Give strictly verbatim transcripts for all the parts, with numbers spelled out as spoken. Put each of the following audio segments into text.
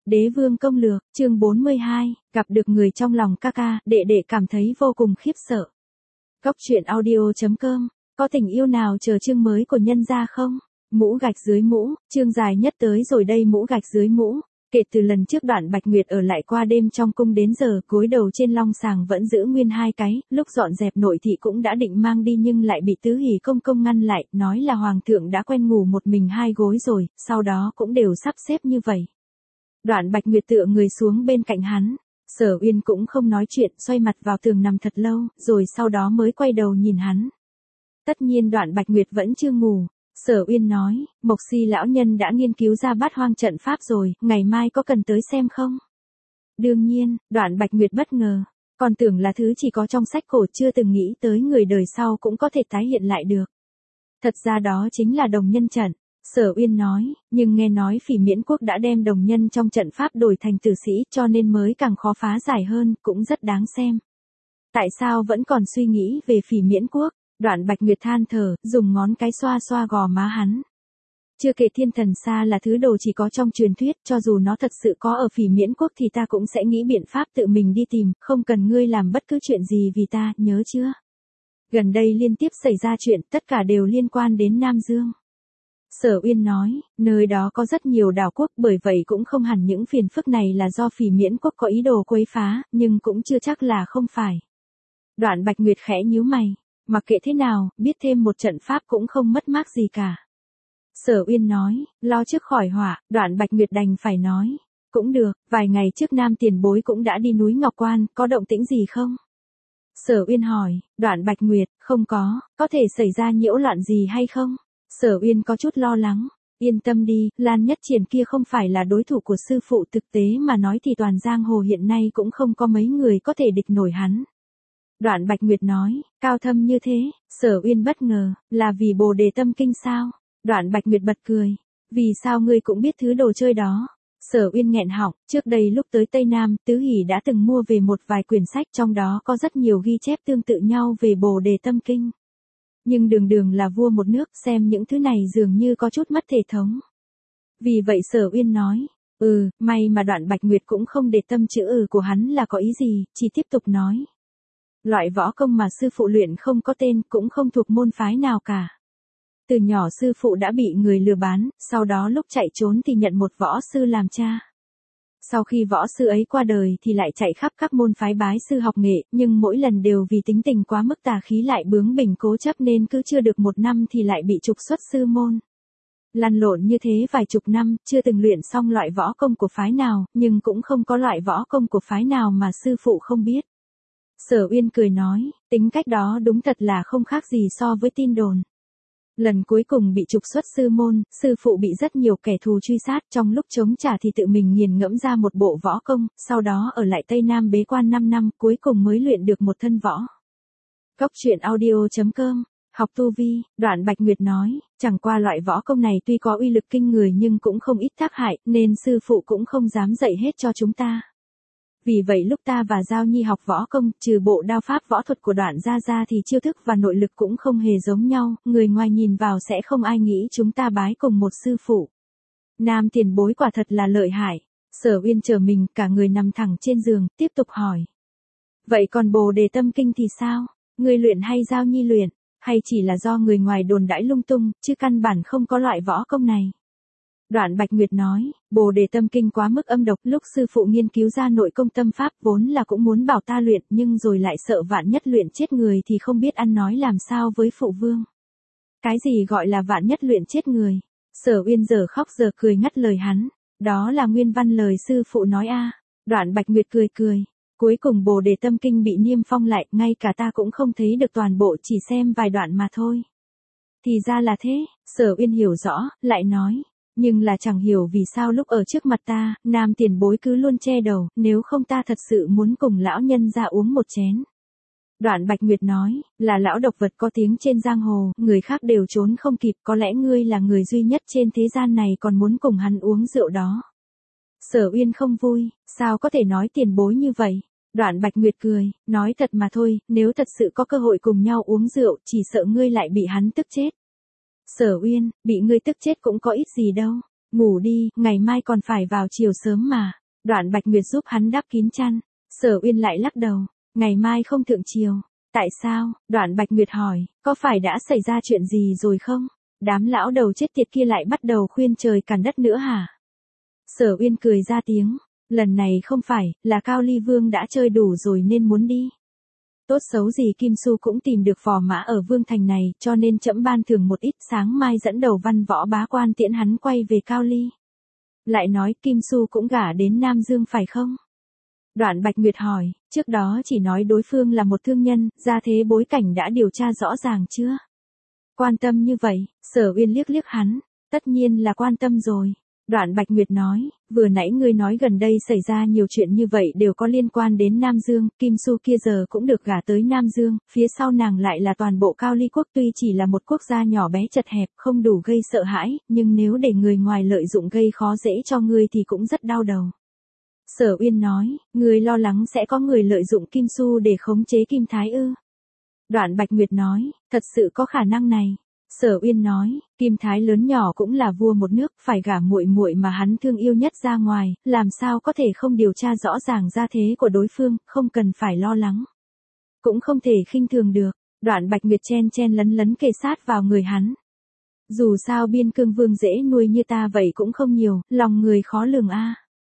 Đế vương công lược, chương bốn mươi hai, gặp được người trong lòng ca ca, đệ đệ cảm thấy vô cùng khiếp sợ. Góc truyện audio chấm com, có tình yêu nào chờ chương mới của nhân gia không? Mũ gạch dưới mũ, chương dài nhất tới rồi đây mũ gạch dưới mũ. Kể từ lần trước Đoạn Bạch Nguyệt ở lại qua đêm trong cung đến giờ, gối đầu trên long sàng vẫn giữ nguyên hai cái, lúc dọn dẹp nội thị cũng đã định mang đi nhưng lại bị Tứ Hỷ công công ngăn lại, nói là hoàng thượng đã quen ngủ một mình hai gối rồi, sau đó cũng đều sắp xếp như vậy. Đoạn Bạch Nguyệt tựa người xuống bên cạnh hắn, Sở Uyên cũng không nói chuyện, xoay mặt vào tường nằm thật lâu, rồi sau đó mới quay đầu nhìn hắn. Tất nhiên Đoạn Bạch Nguyệt vẫn chưa ngủ. Sở Uyên nói, Mộc Si lão nhân đã nghiên cứu ra Bát Hoang trận pháp rồi, ngày mai có cần tới xem không? Đương nhiên, Đoạn Bạch Nguyệt bất ngờ, còn tưởng là thứ chỉ có trong sách cổ, chưa từng nghĩ tới người đời sau cũng có thể tái hiện lại được. Thật ra đó chính là đồng nhân trận. Sở Uyên nói, nhưng nghe nói Phỉ Miễn quốc đã đem đồng nhân trong trận pháp đổi thành tử sĩ, cho nên mới càng khó phá giải hơn, cũng rất đáng xem. Tại sao vẫn còn suy nghĩ về Phỉ Miễn quốc? Đoạn Bạch Nguyệt than thở, dùng ngón cái xoa xoa gò má hắn. Chưa kể Thiên Thần Sa là thứ đồ chỉ có trong truyền thuyết, cho dù nó thật sự có ở Phỉ Miễn quốc thì ta cũng sẽ nghĩ biện pháp tự mình đi tìm, không cần ngươi làm bất cứ chuyện gì vì ta, nhớ chưa? Gần đây liên tiếp xảy ra chuyện, tất cả đều liên quan đến Nam Dương. Sở Uyên nói, nơi đó có rất nhiều đảo quốc, bởi vậy cũng không hẳn những phiền phức này là do Phỉ Miễn quốc có ý đồ quấy phá, nhưng cũng chưa chắc là không phải. Đoạn Bạch Nguyệt khẽ nhíu mày. Mặc kệ thế nào, biết thêm một trận pháp cũng không mất mát gì cả. Sở Uyên nói, lo trước khỏi họa, Đoạn Bạch Nguyệt đành phải nói. Cũng được, vài ngày trước Nam tiền bối cũng đã đi núi Ngọc Quan, có động tĩnh gì không? Sở Uyên hỏi, Đoạn Bạch Nguyệt, không có, có thể xảy ra nhiễu loạn gì hay không? Sở Uyên có chút lo lắng. Yên tâm đi, Lan Nhất Triển kia không phải là đối thủ của sư phụ, thực tế mà nói thì toàn giang hồ hiện nay cũng không có mấy người có thể địch nổi hắn. Đoạn Bạch Nguyệt nói, cao thâm như thế, Sở Uyên bất ngờ, là vì Bồ Đề Tâm Kinh sao? Đoạn Bạch Nguyệt bật cười, vì sao ngươi cũng biết thứ đồ chơi đó? Sở Uyên nghẹn họng, trước đây lúc tới Tây Nam, Tứ Hỷ đã từng mua về một vài quyển sách, trong đó có rất nhiều ghi chép tương tự nhau về Bồ Đề Tâm Kinh. Nhưng đường đường là vua một nước, xem những thứ này dường như có chút mất thể thống. Vì vậy Sở Uyên nói, ừ, may mà Đoạn Bạch Nguyệt cũng không để tâm chữ ừ của hắn là có ý gì, chỉ tiếp tục nói. Loại võ công mà sư phụ luyện không có tên, cũng không thuộc môn phái nào cả. Từ nhỏ sư phụ đã bị người lừa bán, sau đó lúc chạy trốn thì nhận một võ sư làm cha. Sau khi võ sư ấy qua đời thì lại chạy khắp các môn phái bái sư học nghệ, nhưng mỗi lần đều vì tính tình quá mức tà khí lại bướng bỉnh cố chấp nên cứ chưa được một năm thì lại bị trục xuất sư môn. Lăn lộn như thế vài chục năm, chưa từng luyện xong loại võ công của phái nào, nhưng cũng không có loại võ công của phái nào mà sư phụ không biết. Sở Uyên cười nói, tính cách đó đúng thật là không khác gì so với tin đồn. Lần cuối cùng bị trục xuất sư môn, sư phụ bị rất nhiều kẻ thù truy sát, trong lúc chống trả thì tự mình nghiền ngẫm ra một bộ võ công, sau đó ở lại Tây Nam bế quan năm năm, cuối cùng mới luyện được một thân võ. Góc truyện audio chấm com, học tu vi, Đoạn Bạch Nguyệt nói, chẳng qua loại võ công này tuy có uy lực kinh người nhưng cũng không ít tác hại, nên sư phụ cũng không dám dạy hết cho chúng ta. Vì vậy lúc ta và Giao Nhi học võ công, trừ bộ đao pháp võ thuật của Đoạn gia ra thì chiêu thức và nội lực cũng không hề giống nhau, người ngoài nhìn vào sẽ không ai nghĩ chúng ta bái cùng một sư phụ. Nam tiền bối quả thật là lợi hại. Sở Uyên trở mình, cả người nằm thẳng trên giường, tiếp tục hỏi. Vậy còn Bồ Đề Tâm Kinh thì sao? Người luyện hay Giao Nhi luyện? Hay chỉ là do người ngoài đồn đãi lung tung, chứ căn bản không có loại võ công này? Đoạn Bạch Nguyệt nói, Bồ Đề Tâm Kinh quá mức âm độc, lúc sư phụ nghiên cứu ra nội công tâm pháp vốn là cũng muốn bảo ta luyện, nhưng rồi lại sợ vạn nhất luyện chết người thì không biết ăn nói làm sao với phụ vương. Cái gì gọi là vạn nhất luyện chết người? Sở Uyên giờ khóc giờ cười ngắt lời hắn, đó là nguyên văn lời sư phụ nói a. Đoạn Bạch Nguyệt cười cười, cuối cùng Bồ Đề Tâm Kinh bị niêm phong lại, ngay cả ta cũng không thấy được toàn bộ, chỉ xem vài đoạn mà thôi. Thì ra là thế, Sở Uyên hiểu rõ, lại nói. Nhưng là chẳng hiểu vì sao lúc ở trước mặt ta, Nam tiền bối cứ luôn che đầu, nếu không ta thật sự muốn cùng lão nhân ra uống một chén. Đoạn Bạch Nguyệt nói, là lão độc vật có tiếng trên giang hồ, người khác đều trốn không kịp, có lẽ ngươi là người duy nhất trên thế gian này còn muốn cùng hắn uống rượu đó. Sở Uyên không vui, sao có thể nói tiền bối như vậy? Đoạn Bạch Nguyệt cười, nói thật mà thôi, nếu thật sự có cơ hội cùng nhau uống rượu, chỉ sợ ngươi lại bị hắn tức chết. Sở Uyên, bị ngươi tức chết cũng có ít gì đâu. Ngủ đi, ngày mai còn phải vào chiều sớm mà. Đoạn Bạch Nguyệt giúp hắn đắp kín chăn. Sở Uyên lại lắc đầu. Ngày mai không thượng chiều. Tại sao? Đoạn Bạch Nguyệt hỏi, có phải đã xảy ra chuyện gì rồi không? Đám lão đầu chết tiệt kia lại bắt đầu khuyên trời càn đất nữa hả? Sở Uyên cười ra tiếng. Lần này không phải, là Cao Ly Vương đã chơi đủ rồi nên muốn đi. Tốt xấu gì Kim Su cũng tìm được phò mã ở Vương Thành này, cho nên trẫm ban thưởng một ít, sáng mai dẫn đầu văn võ bá quan tiễn hắn quay về Cao Ly. Lại nói Kim Su cũng gả đến Nam Dương phải không? Đoạn Bạch Nguyệt hỏi, trước đó chỉ nói đối phương là một thương nhân, ra thế bối cảnh đã điều tra rõ ràng chưa? Quan tâm như vậy, Sở Uyên liếc liếc hắn, tất nhiên là quan tâm rồi. Đoạn Bạch Nguyệt nói, vừa nãy ngươi nói gần đây xảy ra nhiều chuyện như vậy đều có liên quan đến Nam Dương, Kim Su kia giờ cũng được gả tới Nam Dương, phía sau nàng lại là toàn bộ Cao Ly quốc, tuy chỉ là một quốc gia nhỏ bé chật hẹp, không đủ gây sợ hãi, nhưng nếu để người ngoài lợi dụng gây khó dễ cho ngươi thì cũng rất đau đầu. Sở Uyên nói, ngươi lo lắng sẽ có người lợi dụng Kim Su để khống chế Kim Thái ư? Đoạn Bạch Nguyệt nói, thật sự có khả năng này. Sở Uyên nói, Kim Thái lớn nhỏ cũng là vua một nước, phải gả muội muội mà hắn thương yêu nhất ra ngoài, làm sao có thể không điều tra rõ ràng gia thế của đối phương, không cần phải lo lắng. Cũng không thể khinh thường được. Đoạn Bạch Nguyệt chen chen lấn lấn kề sát vào người hắn. Dù sao biên cương vương dễ nuôi như ta vậy cũng không nhiều, lòng người khó lường a.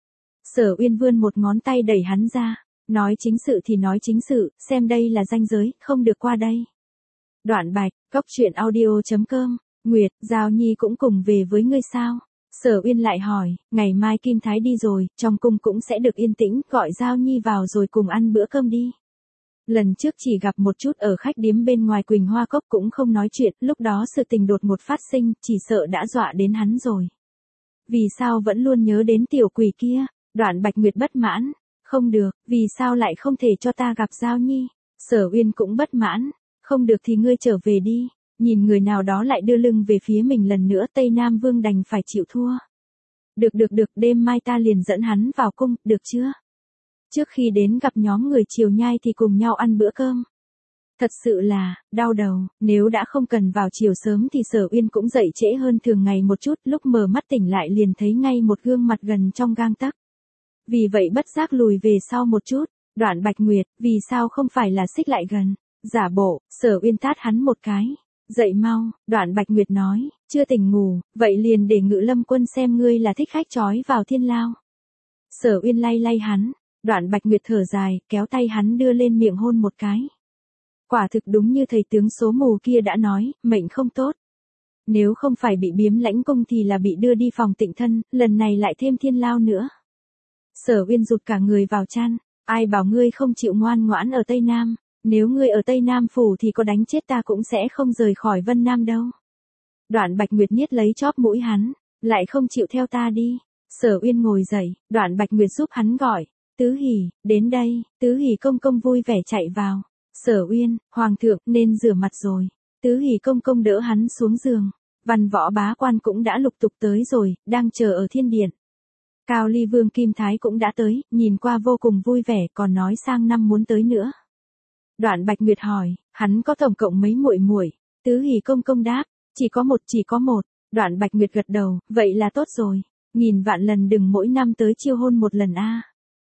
Sở Uyên vươn một ngón tay đẩy hắn ra, nói chính sự thì nói chính sự, xem đây là ranh giới, không được qua đây. Đoạn Bạch, cốc truyện audio chấm com, Nguyệt, Giao Nhi cũng cùng về với ngươi sao? Sở Uyên lại hỏi, ngày mai Kim Thái đi rồi, trong cung cũng sẽ được yên tĩnh, gọi Giao Nhi vào rồi cùng ăn bữa cơm đi. Lần trước chỉ gặp một chút ở khách điếm bên ngoài Quỳnh Hoa Cốc cũng không nói chuyện, lúc đó sự tình đột ngột phát sinh, chỉ sợ đã dọa đến hắn rồi. Vì sao vẫn luôn nhớ đến tiểu quỷ kia? Đoạn Bạch Nguyệt bất mãn, không được, vì sao lại không thể cho ta gặp Giao Nhi? Sở Uyên cũng bất mãn, không được thì ngươi trở về đi. Nhìn người nào đó lại đưa lưng về phía mình lần nữa, Tây Nam Vương đành phải chịu thua. Được được được, đêm mai ta liền dẫn hắn vào cung, được chưa? Trước khi đến gặp nhóm người Triều Nhai thì cùng nhau ăn bữa cơm. Thật sự là, đau đầu, nếu đã không cần vào chiều sớm thì Sở Uyên cũng dậy trễ hơn thường ngày một chút, lúc mở mắt tỉnh lại liền thấy ngay một gương mặt gần trong gang tấc. Vì vậy bất giác lùi về sau một chút. Đoạn Bạch Nguyệt, vì sao không phải là xích lại gần? Giả bộ, Sở Uyên tát hắn một cái. Dậy mau, Đoạn Bạch Nguyệt nói, chưa tỉnh ngủ, vậy liền để Ngự Lâm Quân xem ngươi là thích khách trói vào thiên lao. Sở Uyên lay lay hắn, Đoạn Bạch Nguyệt thở dài, kéo tay hắn đưa lên miệng hôn một cái. Quả thực đúng như thầy tướng số mù kia đã nói, mệnh không tốt. Nếu không phải bị biếm lãnh cung thì là bị đưa đi phòng tịnh thân, lần này lại thêm thiên lao nữa. Sở Uyên rụt cả người vào chăn, ai bảo ngươi không chịu ngoan ngoãn ở Tây Nam, nếu ngươi ở Tây Nam phủ thì có đánh chết ta cũng sẽ không rời khỏi Vân Nam đâu. Đoạn Bạch Nguyệt niết lấy chóp mũi hắn, lại không chịu theo ta đi. Sở Uyên ngồi dậy, Đoạn Bạch Nguyệt giúp hắn gọi, Tứ Hỉ, đến đây. Tứ Hỉ công công vui vẻ chạy vào. Sở Uyên, Hoàng thượng, nên rửa mặt rồi. Tứ Hỉ công công đỡ hắn xuống giường. Văn võ bá quan cũng đã lục tục tới rồi, đang chờ ở thiên điện. Cao Ly Vương Kim Thái cũng đã tới, nhìn qua vô cùng vui vẻ, còn nói sang năm muốn tới nữa. Đoạn Bạch Nguyệt hỏi, hắn có tổng cộng mấy muội muội? Tứ Hỉ công công đáp, chỉ có một, chỉ có một. Đoạn Bạch Nguyệt gật đầu, vậy là tốt rồi. Nghìn vạn lần đừng mỗi năm tới chiêu hôn một lần a.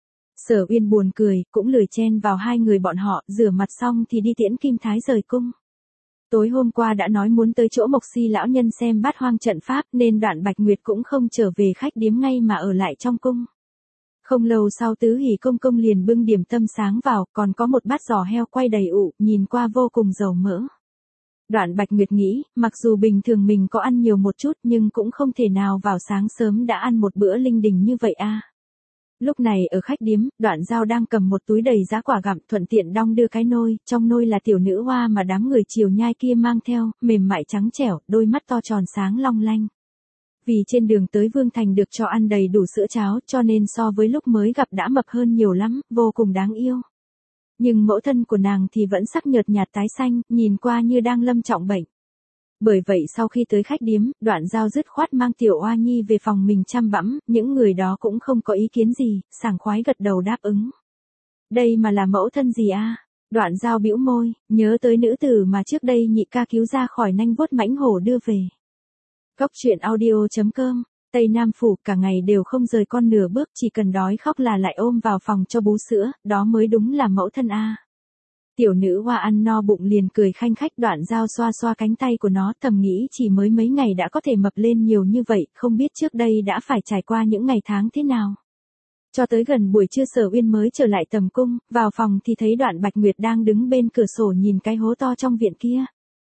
Sở Uyên buồn cười, cũng lười chen vào hai người bọn họ, rửa mặt xong thì đi tiễn Kim Thái rời cung. Tối hôm qua đã nói muốn tới chỗ Mộc Si lão nhân xem Bát Hoang trận pháp, nên Đoạn Bạch Nguyệt cũng không trở về khách điếm ngay mà ở lại trong cung. Không lâu sau Tứ Hỉ công công liền bưng điểm tâm sáng vào, còn có một bát giò heo quay đầy ụ, nhìn qua vô cùng dầu mỡ. Đoạn Bạch Nguyệt nghĩ, mặc dù bình thường mình có ăn nhiều một chút nhưng cũng không thể nào vào sáng sớm đã ăn một bữa linh đình như vậy a. Lúc này ở khách điếm, Đoạn Giao đang cầm một túi đầy giá quả gặm, thuận tiện đong đưa cái nôi, trong nôi là tiểu nữ hoa mà đám người Triều Nhai kia mang theo, mềm mại trắng trẻo, đôi mắt to tròn sáng long lanh. Vì trên đường tới Vương Thành được cho ăn đầy đủ sữa cháo, cho nên so với lúc mới gặp đã mập hơn nhiều lắm, vô cùng đáng yêu. Nhưng mẫu thân của nàng thì vẫn sắc nhợt nhạt tái xanh, nhìn qua như đang lâm trọng bệnh. Bởi vậy sau khi tới khách điếm, Đoạn Giao dứt khoát mang tiểu oa nhi về phòng mình chăm bẵm, những người đó cũng không có ý kiến gì, sảng khoái gật đầu đáp ứng. Đây mà là mẫu thân gì a? Đoạn Giao bĩu môi, nhớ tới nữ tử mà trước đây nhị ca cứu ra khỏi nanh vuốt mãnh hổ đưa về. Cốc truyện audio chấm com Tây Nam Phủ cả ngày đều không rời con nửa bước, chỉ cần đói khóc là lại ôm vào phòng cho bú sữa, đó mới đúng là mẫu thân a. Tiểu nữ hoa ăn no bụng liền cười khanh khách, Đoạn Giao xoa xoa cánh tay của nó, thầm nghĩ chỉ mới mấy ngày đã có thể mập lên nhiều như vậy, không biết trước đây đã phải trải qua những ngày tháng thế nào. Cho tới gần buổi trưa Sở Uyên mới trở lại tầm cung, vào phòng thì thấy Đoạn Bạch Nguyệt đang đứng bên cửa sổ nhìn cái hố to trong viện kia.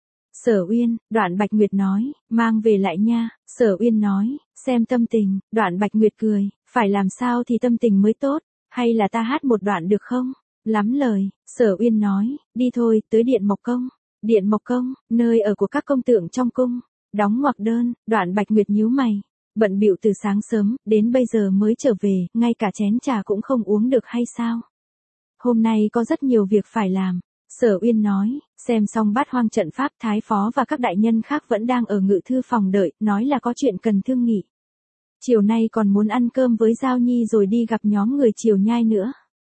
Sở Uyên, Đoạn Bạch Nguyệt nói, mang về lại nha. Sở Uyên nói, xem tâm tình. Đoạn Bạch Nguyệt cười, phải làm sao thì tâm tình mới tốt, hay là ta hát một đoạn được không? Lắm lời. Sở Uyên nói, đi thôi, tới Điện Mộc Công. Điện Mộc Công, nơi ở của các công tượng trong cung. Đóng ngoặc đơn. Đoạn Bạch Nguyệt nhíu mày, bận bịu từ sáng sớm, đến bây giờ mới trở về, ngay cả chén trà cũng không uống được hay sao? Hôm nay có rất nhiều việc phải làm. Sở Uyên nói, xem xong Bát Hoang trận pháp, Thái Phó và các đại nhân khác vẫn đang ở ngự thư phòng đợi, nói là có chuyện cần thương nghị. Chiều nay còn muốn ăn cơm với Giao Nhi rồi đi gặp nhóm người Triều Nhai nữa.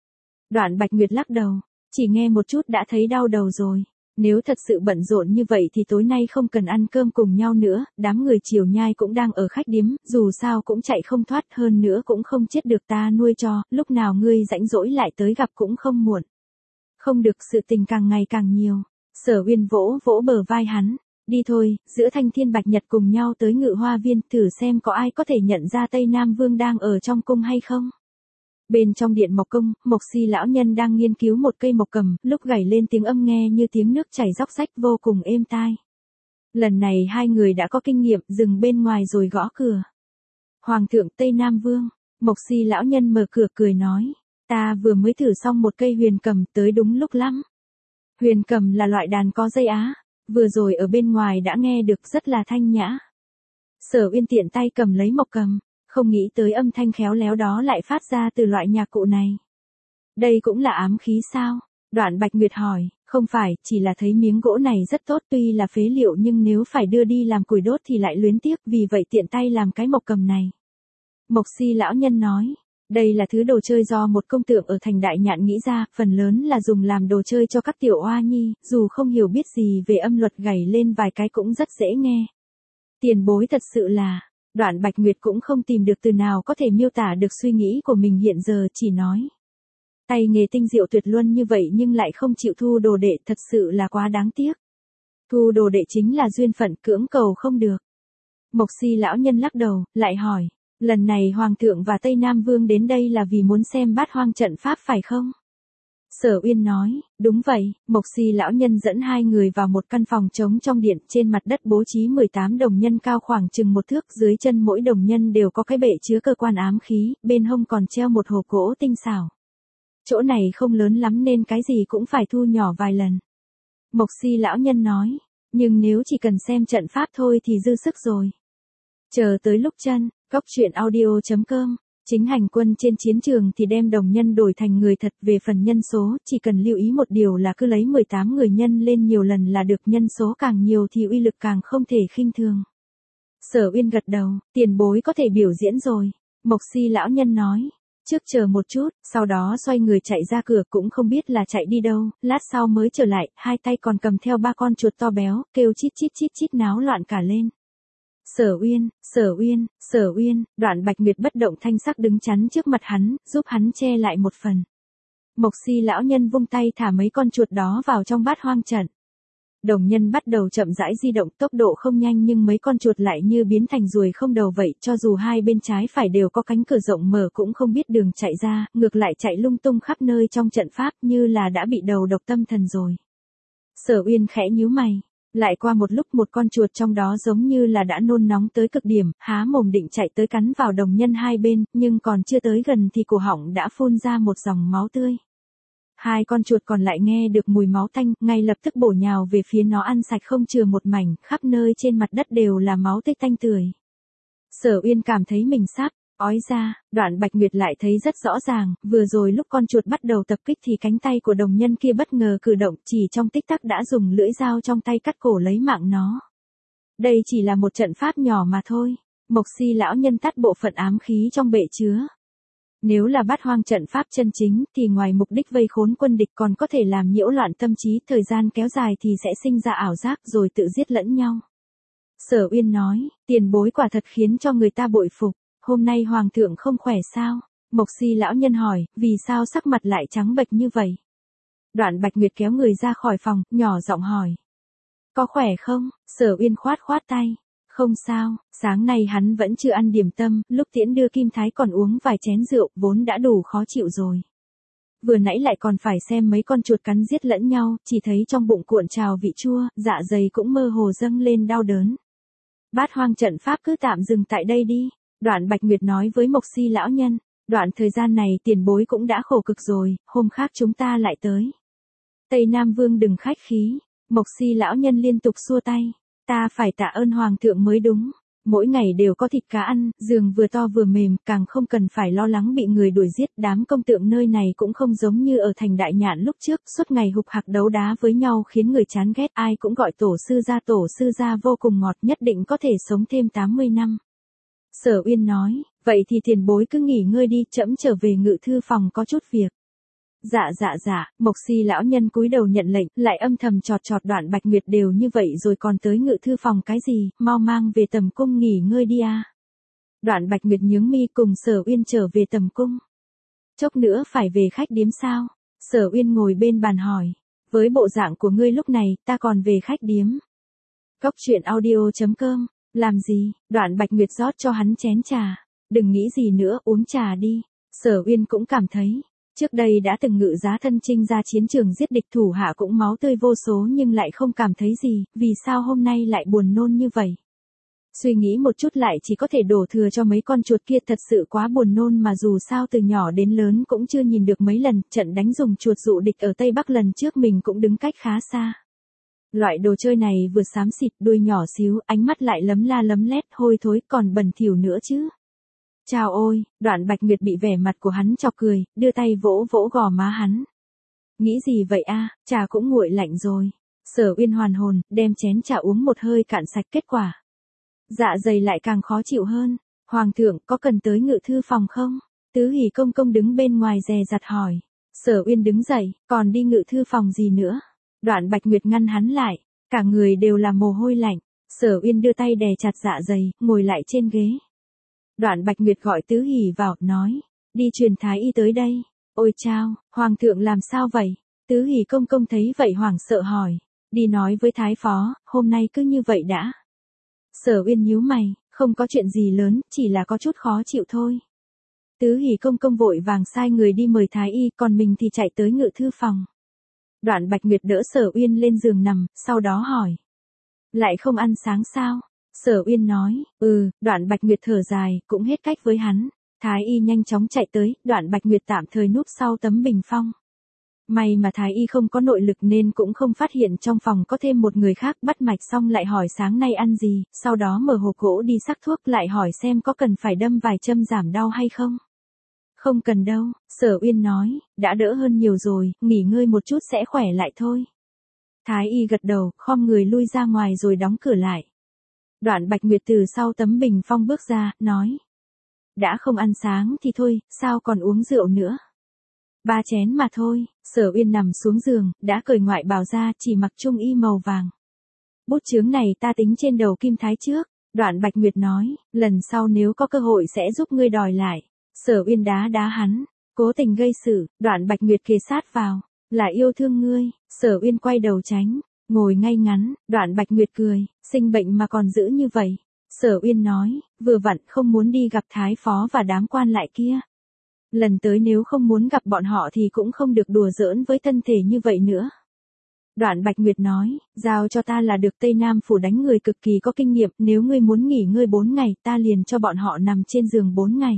Đoạn Bạch Nguyệt lắc đầu, chỉ nghe một chút đã thấy đau đầu rồi. Nếu thật sự bận rộn như vậy thì tối nay không cần ăn cơm cùng nhau nữa, đám người Triều Nhai cũng đang ở khách điếm, dù sao cũng chạy không thoát, hơn nữa cũng không chết được ta nuôi cho, lúc nào ngươi rảnh rỗi lại tới gặp cũng không muộn. Không được, sự tình càng ngày càng nhiều. Sở Uyên vỗ vỗ bờ vai hắn, đi thôi, giữa Thanh Thiên Bạch Nhật cùng nhau tới Ngự Hoa Viên, thử xem có ai có thể nhận ra Tây Nam Vương đang ở trong cung hay không. Bên trong Điện Mộc Công, Mộc Si lão nhân đang nghiên cứu một cây mộc cầm, lúc gảy lên tiếng âm nghe như tiếng nước chảy róc rách, vô cùng êm tai. Lần này hai người đã có kinh nghiệm, dừng bên ngoài rồi gõ cửa. Hoàng thượng, Tây Nam Vương. Mộc Si lão nhân mở cửa cười nói, ta vừa mới thử xong một cây huyền cầm, tới đúng lúc lắm. Huyền cầm là loại đàn có dây á, vừa rồi ở bên ngoài đã nghe được, rất là thanh nhã. Sở Uyên tiện tay cầm lấy mộc cầm, không nghĩ tới âm thanh khéo léo đó lại phát ra từ loại nhạc cụ này. Đây cũng là ám khí sao? Đoạn Bạch Nguyệt hỏi, không phải, chỉ là thấy miếng gỗ này rất tốt, tuy là phế liệu nhưng nếu phải đưa đi làm củi đốt thì lại luyến tiếc, vì vậy tiện tay làm cái mộc cầm này. Mộc Si lão nhân nói, đây là thứ đồ chơi do một công tượng ở thành Đại Nhạn nghĩ ra, phần lớn là dùng làm đồ chơi cho các tiểu oa nhi, dù không hiểu biết gì về âm luật, gảy lên vài cái cũng rất dễ nghe. Tiền bối thật sự là, Đoạn Bạch Nguyệt cũng không tìm được từ nào có thể miêu tả được suy nghĩ của mình hiện giờ, chỉ nói. Tay nghề tinh diệu tuyệt luân như vậy nhưng lại không chịu thu đồ đệ, thật sự là quá đáng tiếc. Thu đồ đệ chính là duyên phận, cưỡng cầu không được. Mộc Si lão nhân lắc đầu, lại hỏi, lần này Hoàng thượng và Tây Nam Vương đến đây là vì muốn xem Bát Hoang trận pháp phải không? Sở Uyên nói, đúng vậy. Mộc Si lão nhân dẫn hai người vào một căn phòng trống trong điện, trên mặt đất bố trí mười tám đồng nhân cao khoảng chừng một thước, dưới chân mỗi đồng nhân đều có cái bệ chứa cơ quan ám khí, bên hông còn treo một hộp gỗ tinh xảo. Chỗ này không lớn lắm nên cái gì cũng phải thu nhỏ vài lần. Mộc Si lão nhân nói, nhưng nếu chỉ cần xem trận pháp thôi thì dư sức rồi. Chờ tới lúc chân, cóc truyện audio chấm com. Chính hành quân trên chiến trường thì đem đồng nhân đổi thành người thật, về phần nhân số, chỉ cần lưu ý một điều là cứ lấy mười tám người nhân lên nhiều lần là được, nhân số càng nhiều thì uy lực càng không thể khinh thường. Sở Uyên gật đầu, tiền bối có thể biểu diễn rồi. Mộc Si lão nhân nói, trước chờ một chút, sau đó xoay người chạy ra cửa, cũng không biết là chạy đi đâu, lát sau mới trở lại, hai tay còn cầm theo ba con chuột to béo, kêu chít chít chít chít náo loạn cả lên. Sở Uyên, Sở Uyên, Sở Uyên. Đoạn Bạch Nguyệt bất động thanh sắc đứng chắn trước mặt hắn, giúp hắn che lại một phần. Mộc Si lão nhân vung tay thả mấy con chuột đó vào trong Bát Hoang trận. Đồng nhân bắt đầu chậm rãi di động, tốc độ không nhanh nhưng mấy con chuột lại như biến thành ruồi không đầu vậy, cho dù hai bên trái phải đều có cánh cửa rộng mở cũng không biết đường chạy ra, ngược lại chạy lung tung khắp nơi trong trận pháp, như là đã bị đầu độc tâm thần rồi. Sở Uyên khẽ nhíu mày. Lại qua một lúc, một con chuột trong đó giống như là đã nôn nóng tới cực điểm, há mồm định chạy tới cắn vào đồng nhân hai bên, nhưng còn chưa tới gần thì cổ họng đã phun ra một dòng máu tươi. Hai con chuột còn lại nghe được mùi máu tanh, ngay lập tức bổ nhào về phía nó, ăn sạch không chừa một mảnh, khắp nơi trên mặt đất đều là máu tươi tanh tưởi. Sở Uyên cảm thấy mình sắp ói ra. Đoạn Bạch Nguyệt lại thấy rất rõ ràng, vừa rồi lúc con chuột bắt đầu tập kích thì cánh tay của đồng nhân kia bất ngờ cử động, chỉ trong tích tắc đã dùng lưỡi dao trong tay cắt cổ lấy mạng nó. Đây chỉ là một trận pháp nhỏ mà thôi. Mộc Si lão nhân tắt bộ phận ám khí trong bệ chứa. Nếu là Bát Hoang trận pháp chân chính thì ngoài mục đích vây khốn quân địch còn có thể làm nhiễu loạn tâm trí, thời gian kéo dài thì sẽ sinh ra ảo giác rồi tự giết lẫn nhau. Sở Uyên nói, tiền bối quả thật khiến cho người ta bội phục, hôm nay hoàng thượng không khỏe sao? Mộc Si lão nhân hỏi, vì sao sắc mặt lại trắng bệch như vậy? Đoạn Bạch Nguyệt kéo người ra khỏi phòng, nhỏ giọng hỏi. Có khỏe không? Sở Uyên khoát khoát tay. Không sao, sáng nay hắn vẫn chưa ăn điểm tâm, lúc tiễn đưa Kim Thái còn uống vài chén rượu, vốn đã đủ khó chịu rồi. Vừa nãy lại còn phải xem mấy con chuột cắn giết lẫn nhau, chỉ thấy trong bụng cuộn trào vị chua, dạ dày cũng mơ hồ dâng lên đau đớn. Bát hoang trận pháp cứ tạm dừng tại đây đi, Đoạn Bạch Nguyệt nói với Mộc Si lão nhân, đoạn thời gian này tiền bối cũng đã khổ cực rồi, hôm khác chúng ta lại tới. Tây Nam Vương đừng khách khí, Mộc Si lão nhân liên tục xua tay, ta phải tạ ơn hoàng thượng mới đúng. Mỗi ngày đều có thịt cá ăn, giường vừa to vừa mềm, càng không cần phải lo lắng bị người đuổi giết. Đám công tượng nơi này cũng không giống như ở thành Đại Nhạn lúc trước, suốt ngày hục hạc đấu đá với nhau khiến người chán ghét. Ai cũng gọi tổ sư gia tổ sư gia vô cùng ngọt, nhất định có thể sống thêm tám mươi năm. Sở Uyên nói, vậy thì tiền bối cứ nghỉ ngơi đi, trẫm trở về ngự thư phòng có chút việc. Dạ dạ dạ, Mộc Si lão nhân cúi đầu nhận lệnh, lại âm thầm chọt chọt Đoạn Bạch Nguyệt đều như vậy rồi còn tới ngự thư phòng cái gì, mau mang về tầm cung nghỉ ngơi đi à. Đoạn Bạch Nguyệt nhướng mi cùng Sở Uyên trở về tầm cung. Chốc nữa phải về khách điếm sao? Sở Uyên ngồi bên bàn hỏi, với bộ dạng của ngươi lúc này, ta còn về khách điếm. Cốc truyện audio chấm com, làm gì? Đoạn Bạch Nguyệt rót cho hắn chén trà, đừng nghĩ gì nữa, uống trà đi. Sở Uyên cũng cảm thấy, trước đây đã từng ngự giá thân chinh ra chiến trường giết địch, thủ hạ cũng máu tươi vô số nhưng lại không cảm thấy gì, vì sao hôm nay lại buồn nôn như vậy? Suy nghĩ một chút lại chỉ có thể đổ thừa cho mấy con chuột kia, thật sự quá buồn nôn mà dù sao từ nhỏ đến lớn cũng chưa nhìn được mấy lần, trận đánh dùng chuột dụ địch ở Tây Bắc lần trước mình cũng đứng cách khá xa. Loại đồ chơi này vừa xám xịt, đuôi nhỏ xíu, ánh mắt lại lấm la lấm lét, hôi thối, còn bẩn thỉu nữa chứ. Chào ôi, Đoạn Bạch Nguyệt bị vẻ mặt của hắn chọc cười, đưa tay vỗ vỗ gò má hắn. Nghĩ gì vậy a, trà cũng nguội lạnh rồi. Sở Uyên hoàn hồn, đem chén trà uống một hơi cạn sạch, kết quả. Dạ dày lại càng khó chịu hơn. Hoàng thượng, có cần tới ngự thư phòng không? Tứ Hỷ công công đứng bên ngoài dè dặt hỏi. Sở Uyên đứng dậy, còn đi ngự thư phòng gì nữa? Đoạn Bạch Nguyệt ngăn hắn lại, cả người đều là mồ hôi lạnh. Sở Uyên đưa tay đè chặt dạ dày, ngồi lại trên ghế. Đoạn Bạch Nguyệt gọi Tứ Hỷ vào, nói, đi truyền thái y tới đây. Ôi chao, hoàng thượng làm sao vậy? Tứ Hỷ công công thấy vậy hoảng sợ hỏi, đi nói với thái phó, hôm nay cứ như vậy đã. Sở Uyên nhíu mày, không có chuyện gì lớn, chỉ là có chút khó chịu thôi. Tứ Hỷ công công vội vàng sai người đi mời thái y, còn mình thì chạy tới ngự thư phòng. Đoạn Bạch Nguyệt đỡ Sở Uyên lên giường nằm, sau đó hỏi, lại không ăn sáng sao? Sở Uyên nói, ừ. Đoạn Bạch Nguyệt thở dài, cũng hết cách với hắn. Thái y nhanh chóng chạy tới, Đoạn Bạch Nguyệt tạm thời núp sau tấm bình phong. May mà Thái y không có nội lực nên cũng không phát hiện trong phòng có thêm một người khác. Bắt mạch xong lại hỏi sáng nay ăn gì, sau đó mở hộp gỗ đi sắc thuốc, lại hỏi xem có cần phải đâm vài châm giảm đau hay không. Không cần đâu, Sở Uyên nói, đã đỡ hơn nhiều rồi, nghỉ ngơi một chút sẽ khỏe lại thôi. Thái y gật đầu, khom người lui ra ngoài rồi đóng cửa lại. Đoạn Bạch Nguyệt từ sau tấm bình phong bước ra, nói, đã không ăn sáng thì thôi, sao còn uống rượu nữa? Ba chén mà thôi. Sở Uyên nằm xuống giường, đã cởi ngoại bào ra, chỉ mặc trung y màu vàng. Bút chướng này ta tính trên đầu Kim Thái trước. Đoạn Bạch Nguyệt nói, lần sau nếu có cơ hội sẽ giúp ngươi đòi lại. Sở Uyên đá đá hắn, cố tình gây sự. Đoạn Bạch Nguyệt kề sát vào, là yêu thương ngươi. Sở Uyên quay đầu tránh, ngồi ngay ngắn. Đoạn Bạch Nguyệt cười, sinh bệnh mà còn giữ như vậy. Sở Uyên nói, vừa vặn không muốn đi gặp thái phó và đám quan lại kia. Lần tới nếu không muốn gặp bọn họ thì cũng không được đùa giỡn với thân thể như vậy nữa. Đoạn Bạch Nguyệt nói, giao cho ta là được, Tây Nam phủ đánh người cực kỳ có kinh nghiệm, nếu ngươi muốn nghỉ ngơi bốn ngày ta liền cho bọn họ nằm trên giường bốn ngày.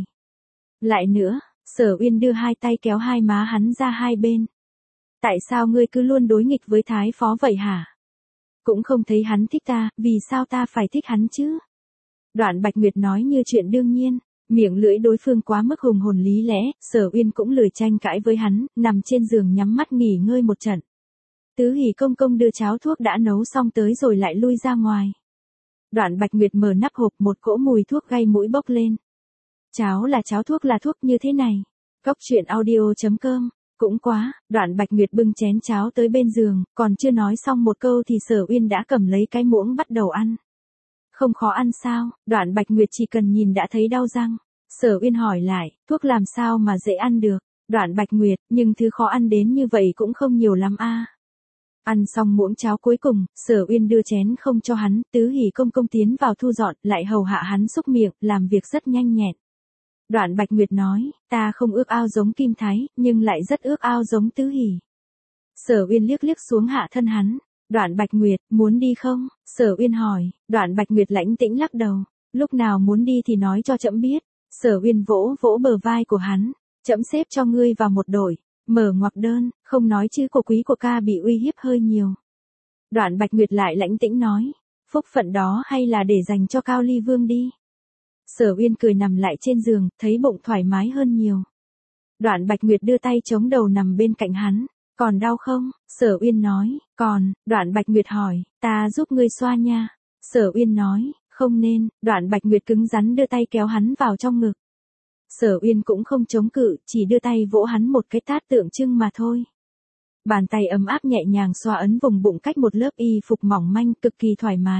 Lại nữa, Sở Uyên đưa hai tay kéo hai má hắn ra hai bên. Tại sao ngươi cứ luôn đối nghịch với thái phó vậy hả? Cũng không thấy hắn thích ta, vì sao ta phải thích hắn chứ? Đoạn Bạch Nguyệt nói như chuyện đương nhiên. Miệng lưỡi đối phương quá mức hùng hồn lý lẽ, Sở Uyên cũng lười tranh cãi với hắn, nằm trên giường nhắm mắt nghỉ ngơi một trận. Tứ Hỷ công công đưa cháo thuốc đã nấu xong tới rồi lại lui ra ngoài. Đoạn Bạch Nguyệt mở nắp hộp, một cỗ mùi thuốc gây mũi bốc lên. Cháo là cháo, thuốc là thuốc như thế này. Cốc truyện audio chấm com, cũng quá. Đoạn Bạch Nguyệt bưng chén cháo tới bên giường, còn chưa nói xong một câu thì Sở Uyên đã cầm lấy cái muỗng bắt đầu ăn. Không khó ăn sao? Đoạn Bạch Nguyệt chỉ cần nhìn đã thấy đau răng. Sở Uyên hỏi lại, thuốc làm sao mà dễ ăn được? Đoạn Bạch Nguyệt, nhưng thứ khó ăn đến như vậy cũng không nhiều lắm a. Ăn xong muỗng cháo cuối cùng, Sở Uyên đưa chén không cho hắn, Tứ Hỷ công công tiến vào thu dọn, lại hầu hạ hắn xúc miệng, làm việc rất nhanh nhẹn. Đoạn Bạch Nguyệt nói, ta không ước ao giống Kim Thái, nhưng lại rất ước ao giống Tứ Hỷ. Sở Uyên liếc liếc xuống hạ thân hắn. Đoạn Bạch Nguyệt, muốn đi không? Sở Uyên hỏi. Đoạn Bạch Nguyệt lãnh tĩnh lắc đầu. Lúc nào muốn đi thì nói cho trẫm biết. Sở Uyên vỗ vỗ bờ vai của hắn. Trẫm xếp cho ngươi vào một đội. Mở ngoặc đơn, không nói chứ của quý của ca bị uy hiếp hơi nhiều. Đoạn Bạch Nguyệt lại lãnh tĩnh nói. Phúc phận đó hay là để dành cho Cao Ly Vương đi. Sở Uyên cười nằm lại trên giường, thấy bụng thoải mái hơn nhiều. Đoạn Bạch Nguyệt đưa tay chống đầu nằm bên cạnh hắn. Còn đau không? Sở Uyên nói, còn. Đoạn Bạch Nguyệt hỏi, ta giúp ngươi xoa nha. Sở Uyên nói, không nên. Đoạn Bạch Nguyệt cứng rắn đưa tay kéo hắn vào trong ngực. Sở Uyên cũng không chống cự, chỉ đưa tay vỗ hắn một cái tát tượng trưng mà thôi. Bàn tay ấm áp nhẹ nhàng xoa ấn vùng bụng cách một lớp y phục mỏng manh, cực kỳ thoải mái.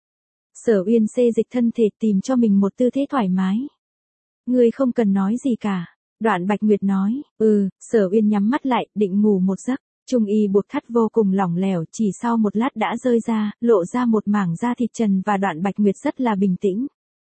Sở Uyên xê dịch thân thể tìm cho mình một tư thế thoải mái. Ngươi không cần nói gì cả. Đoạn Bạch Nguyệt nói, ừ. Sở Uyên nhắm mắt lại, định ngủ một giấc. Trung y buộc thắt vô cùng lỏng lẻo, chỉ sau một lát đã rơi ra, lộ ra một mảng da thịt trần và Đoạn Bạch Nguyệt rất là bình tĩnh.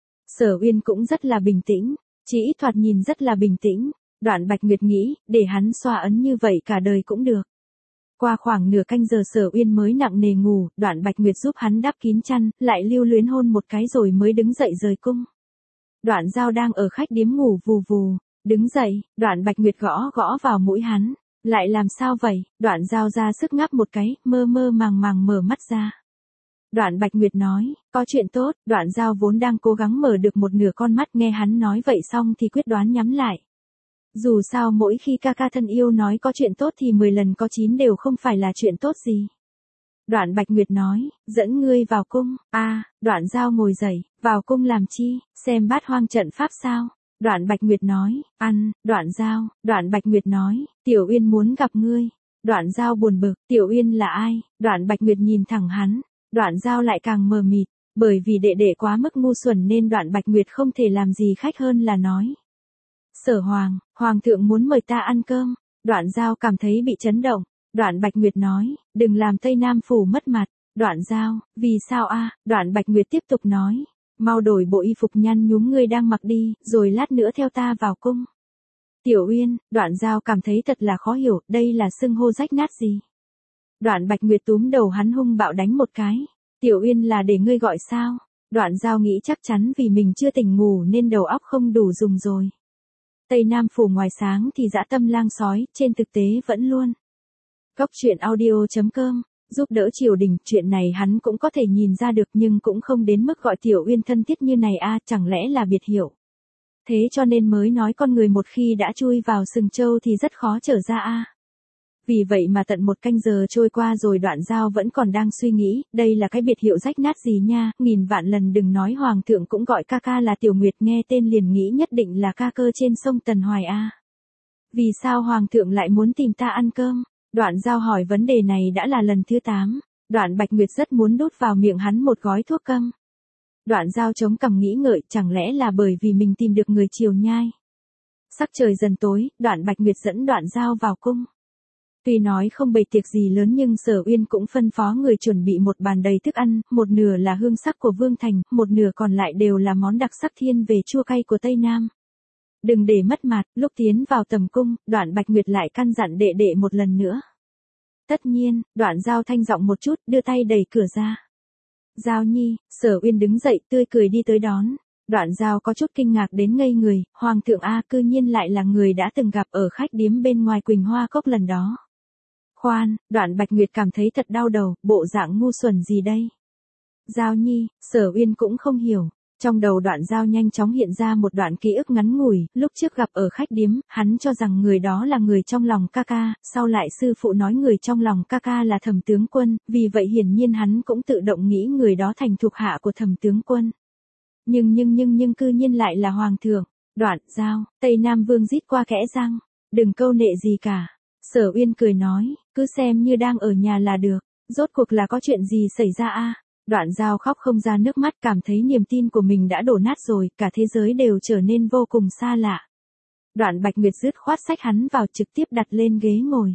Sở Uyên cũng rất là bình tĩnh, chỉ thoạt nhìn rất là bình tĩnh. Đoạn Bạch Nguyệt nghĩ, để hắn xoa ấn như vậy cả đời cũng được. Qua khoảng nửa canh giờ Sở Uyên mới nặng nề ngủ, Đoạn Bạch Nguyệt giúp hắn đắp kín chăn, lại lưu luyến hôn một cái rồi mới đứng dậy rời cung. Đoạn Giao đang ở khách điếm ngủ vù vù. Đứng dậy, Đoạn Bạch Nguyệt gõ gõ vào mũi hắn. Lại làm sao vậy? Đoạn Giao ra sức ngáp một cái, mơ mơ màng màng mở mắt ra. Đoạn Bạch Nguyệt nói, có chuyện tốt. Đoạn Giao vốn đang cố gắng mở được một nửa con mắt, nghe hắn nói vậy xong thì quyết đoán nhắm lại. Dù sao mỗi khi ca ca thân yêu nói có chuyện tốt thì mười lần có chín đều không phải là chuyện tốt gì. Đoạn Bạch Nguyệt nói, dẫn ngươi vào cung. A, à, Đoạn Giao ngồi dậy, vào cung làm chi? Xem Bát Hoang trận pháp sao? Đoạn Bạch Nguyệt nói, ăn. Đoạn Giao. Đoạn Bạch Nguyệt nói, Tiểu Uyên muốn gặp ngươi. Đoạn Giao buồn bực, Tiểu Uyên là ai? Đoạn Bạch Nguyệt nhìn thẳng hắn. Đoạn Giao lại càng mờ mịt, bởi vì đệ đệ quá mức ngu xuẩn nên Đoạn Bạch Nguyệt không thể làm gì khác hơn là nói. Sở Hoàng, Hoàng thượng muốn mời ta ăn cơm. Đoạn Giao cảm thấy bị chấn động. Đoạn Bạch Nguyệt nói, đừng làm Tây Nam phủ mất mặt. Đoạn Giao, vì sao a? Đoạn Bạch Nguyệt tiếp tục nói, mau đổi bộ y phục nhăn nhúm ngươi đang mặc đi, rồi lát nữa theo ta vào cung. Tiểu Uyên. Đoạn Giao cảm thấy thật là khó hiểu, đây là xưng hô rách nát gì. Đoạn Bạch Nguyệt túm đầu hắn hung bạo đánh một cái. Tiểu Uyên là để ngươi gọi sao? Đoạn Giao nghĩ chắc chắn vì mình chưa tỉnh ngủ nên đầu óc không đủ dùng rồi. Tây Nam phủ ngoài sáng thì dã tâm lang sói, trên thực tế vẫn luôn. Cốc truyện audio chấm com, giúp đỡ triều đình, chuyện này hắn cũng có thể nhìn ra được nhưng cũng không đến mức gọi Tiểu Uyên thân thiết như này a, chẳng lẽ là biệt hiệu. Thế cho nên mới nói con người một khi đã chui vào sừng trâu thì rất khó trở ra a. Vì vậy mà tận một canh giờ trôi qua rồi Đoạn Giao vẫn còn đang suy nghĩ, đây là cái biệt hiệu rách nát gì nha, nghìn vạn lần đừng nói Hoàng thượng cũng gọi ca ca là Tiểu Nguyệt, nghe tên liền nghĩ nhất định là ca cơ trên sông Tần Hoài a. Vì sao Hoàng thượng lại muốn tìm ta ăn cơm? Đoạn Giao hỏi vấn đề này đã là lần thứ tám, Đoạn Bạch Nguyệt rất muốn đút vào miệng hắn một gói thuốc câm. Đoạn Giao chống cằm nghĩ ngợi, chẳng lẽ là bởi vì mình tìm được người chiều nhai. Sắc trời dần tối, Đoạn Bạch Nguyệt dẫn Đoạn Giao vào cung. Tuy nói không bày tiệc gì lớn nhưng Sở Uyên cũng phân phó người chuẩn bị một bàn đầy thức ăn, một nửa là hương sắc của Vương Thành, một nửa còn lại đều là món đặc sắc thiên về chua cay của Tây Nam. Đừng để mất mặt, lúc tiến vào tầm cung, Đoạn Bạch Nguyệt lại căn dặn đệ đệ một lần nữa. Tất nhiên, Đoạn Giao thanh giọng một chút, đưa tay đẩy cửa ra. Giao nhi. Sở Uyên đứng dậy tươi cười đi tới đón. Đoạn Giao có chút kinh ngạc đến ngây người, Hoàng thượng a, cư nhiên lại là người đã từng gặp ở khách điếm bên ngoài Quỳnh Hoa Cốc lần đó. Khoan, Đoạn Bạch Nguyệt cảm thấy thật đau đầu, bộ dạng ngu xuẩn gì đây? Giao nhi. Sở Uyên cũng không hiểu. Trong đầu Đoạn Giao nhanh chóng hiện ra một đoạn ký ức ngắn ngủi, lúc trước gặp ở khách điếm, hắn cho rằng người đó là người trong lòng ca ca, sau lại sư phụ nói người trong lòng ca ca là Thẩm tướng quân, vì vậy hiển nhiên hắn cũng tự động nghĩ người đó thành thuộc hạ của Thẩm tướng quân. Nhưng nhưng nhưng nhưng cư nhiên lại là Hoàng thượng. Đoạn Giao. Tây Nam Vương rít qua kẽ răng, đừng câu nệ gì cả. Sở Uyên cười nói, cứ xem như đang ở nhà là được, rốt cuộc là có chuyện gì xảy ra a? Đoạn Giao khóc không ra nước mắt, cảm thấy niềm tin của mình đã đổ nát rồi, cả thế giới đều trở nên vô cùng xa lạ. Đoạn Bạch Nguyệt dứt khoát xách hắn vào, trực tiếp đặt lên ghế ngồi.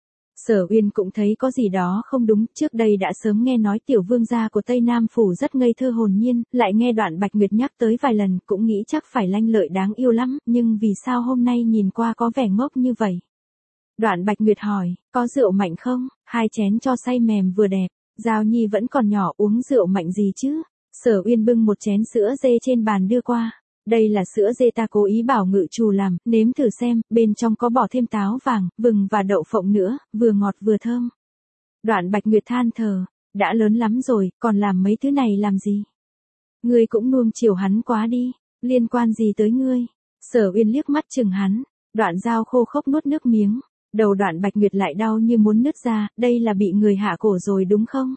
Sở Uyên cũng thấy có gì đó không đúng, trước đây đã sớm nghe nói tiểu vương gia của Tây Nam Phủ rất ngây thơ hồn nhiên, lại nghe Đoạn Bạch Nguyệt nhắc tới vài lần, cũng nghĩ chắc phải lanh lợi đáng yêu lắm, nhưng vì sao hôm nay nhìn qua có vẻ ngốc như vậy? Đoạn Bạch Nguyệt hỏi, có rượu mạnh không, hai chén cho say mềm vừa đẹp, Giao Nhi vẫn còn nhỏ uống rượu mạnh gì chứ? Sở Uyên bưng một chén sữa dê trên bàn đưa qua. Đây là sữa dê ta cố ý bảo ngự trù làm, nếm thử xem, bên trong có bỏ thêm táo vàng, vừng và đậu phộng nữa, vừa ngọt vừa thơm. Đoạn Bạch Nguyệt than thở, đã lớn lắm rồi, còn làm mấy thứ này làm gì? Ngươi cũng nuông chiều hắn quá đi, liên quan gì tới ngươi? Sở Uyên liếc mắt chừng hắn, Đoạn Giao khô khốc nuốt nước miếng, đầu Đoạn Bạch Nguyệt lại đau như muốn nứt ra, đây là bị người hạ cổ rồi đúng không?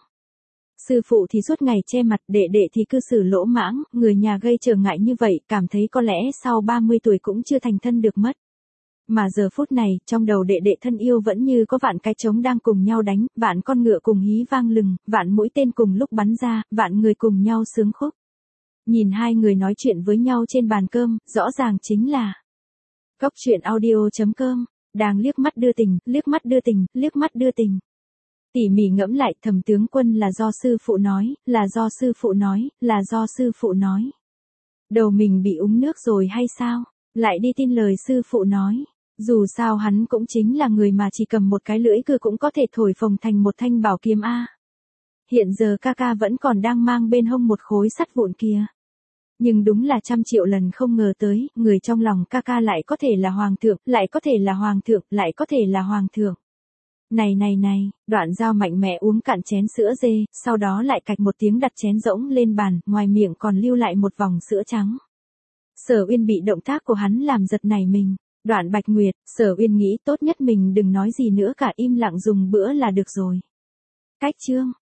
Sư phụ thì suốt ngày che mặt, đệ đệ thì cư xử lỗ mãng, người nhà gây trở ngại như vậy, cảm thấy có lẽ sau ba mươi tuổi cũng chưa thành thân được mất. Mà giờ phút này, trong đầu đệ đệ thân yêu vẫn như có vạn cái trống đang cùng nhau đánh, vạn con ngựa cùng hí vang lừng, vạn mũi tên cùng lúc bắn ra, vạn người cùng nhau sướng khúc. Nhìn hai người nói chuyện với nhau trên bàn cơm, rõ ràng chính là Cốc truyện audio chấm com, đang liếc mắt đưa tình, liếc mắt đưa tình, liếc mắt đưa tình. Tỉ mỉ ngẫm lại, Thẩm tướng quân là do sư phụ nói, là do sư phụ nói, là do sư phụ nói. Đầu mình bị uống nước rồi hay sao? Lại đi tin lời sư phụ nói. Dù sao hắn cũng chính là người mà chỉ cầm một cái lưỡi cưa cũng có thể thổi phồng thành một thanh bảo kiếm a. Hiện giờ ca ca vẫn còn đang mang bên hông một khối sắt vụn kia. Nhưng đúng là trăm triệu lần không ngờ tới, người trong lòng ca ca lại có thể là hoàng thượng, lại có thể là hoàng thượng, lại có thể là hoàng thượng. Này này này, Đoạn Giao mạnh mẽ uống cạn chén sữa dê, sau đó lại cạch một tiếng đặt chén rỗng lên bàn, ngoài miệng còn lưu lại một vòng sữa trắng. Sở Uyên bị động tác của hắn làm giật nảy mình. Đoạn Bạch Nguyệt, Sở Uyên nghĩ tốt nhất mình đừng nói gì nữa cả, im lặng dùng bữa là được rồi. Cách chương